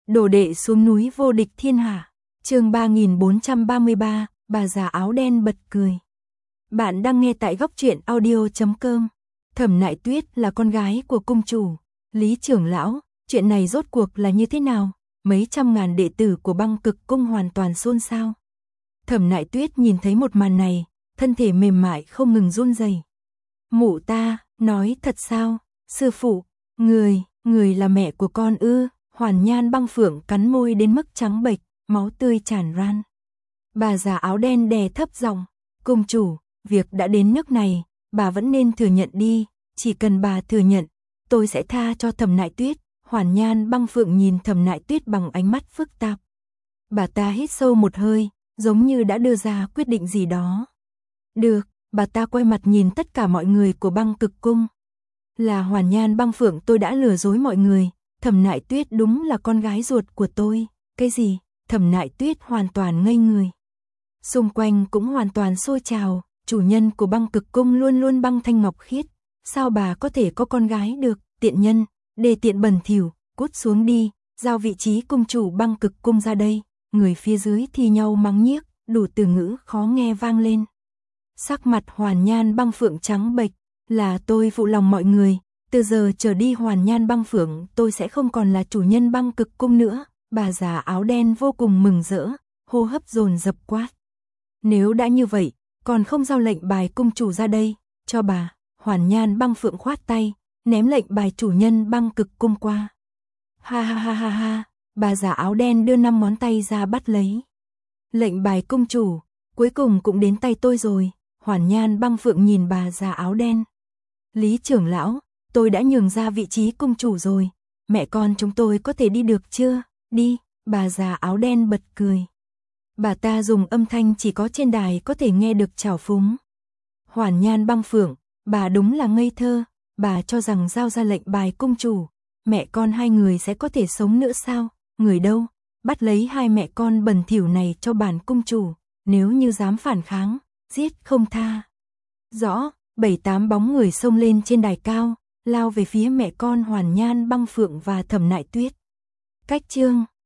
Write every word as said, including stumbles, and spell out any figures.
Đồ đệ xuống núi vô địch thiên hạ. Chương ba nghìn bốn trăm ba mươi ba, bà già áo đen bật cười. Bạn đang nghe tại góc truyện audio chấm com. Thẩm Nại Tuyết là con gái của cung chủ Lý trưởng lão, chuyện này rốt cuộc là như thế nào? Mấy trăm ngàn đệ tử của Băng Cực cung hoàn toàn xôn xao. Thẩm Nại Tuyết nhìn thấy một màn này, thân thể mềm mại không ngừng run rẩy. Mụ ta, nói thật sao? Sư phụ, người, người là mẹ của con ư? Hoàn Nhan Băng Phượng cắn môi đến mức trắng bệch, máu tươi tràn ran. Bà già áo đen đè thấp giọng, cung chủ, việc đã đến nước này, bà vẫn nên thừa nhận đi, chỉ cần bà thừa nhận, tôi sẽ tha cho Thẩm Nại Tuyết. Hoàn Nhan Băng Phượng nhìn Thẩm Nại Tuyết bằng ánh mắt phức tạp. Bà ta hít sâu một hơi, giống như đã đưa ra quyết định gì đó. Được, bà ta quay mặt nhìn tất cả mọi người của Băng Cực cung. Là Hoàn Nhan Băng Phượng tôi đã lừa dối mọi người, Thẩm Nại Tuyết đúng là con gái ruột của tôi. Cái gì? Thẩm Nại Tuyết hoàn toàn ngây người. Xung quanh cũng hoàn toàn sôi trào, chủ nhân của Băng Cực cung luôn luôn băng thanh ngọc khiết, sao bà có thể có con gái được? Tiện nhân, đề tiện bẩn thỉu, cút xuống đi, giao vị trí cung chủ Băng Cực cung ra đây. Người phía dưới thì nhau mắng nhiếc, đủ từ ngữ khó nghe vang lên. Sắc mặt Hoàn Nhan Băng Phượng trắng bệch, là tôi phụ lòng mọi người, từ giờ trở đi Hoàn Nhan Băng Phượng tôi sẽ không còn là chủ nhân Băng Cực cung nữa. Bà già áo đen vô cùng mừng rỡ, hô hấp dồn dập quát. Nếu đã như vậy, còn không giao lệnh bài cung chủ ra đây, cho bà. Hoàn Nhan Băng Phượng khoát tay, ném lệnh bài chủ nhân Băng Cực cung qua. Ha ha ha ha ha, bà già áo đen đưa năm ngón tay ra bắt lấy. Lệnh bài cung chủ, cuối cùng cũng đến tay tôi rồi. Hoàn Nhan Băng Phượng nhìn bà già áo đen. Lý trưởng lão, tôi đã nhường ra vị trí cung chủ rồi, mẹ con chúng tôi có thể đi được chưa? Đi, bà già áo đen bật cười. Bà ta dùng âm thanh chỉ có trên đài có thể nghe được trào phúng. Hoàn Nhan Băng Phượng, bà đúng là ngây thơ, bà cho rằng giao ra lệnh bài cung chủ, mẹ con hai người sẽ có thể sống nữa sao? Người đâu? Bắt lấy hai mẹ con bẩn thỉu này cho bản cung chủ, nếu như dám phản kháng, giết không tha. Rõ, bảy tám bóng người xông lên trên đài cao, lao về phía mẹ con Hoàn Nhan Băng Phượng và Thẩm Nại Tuyết. Cách chương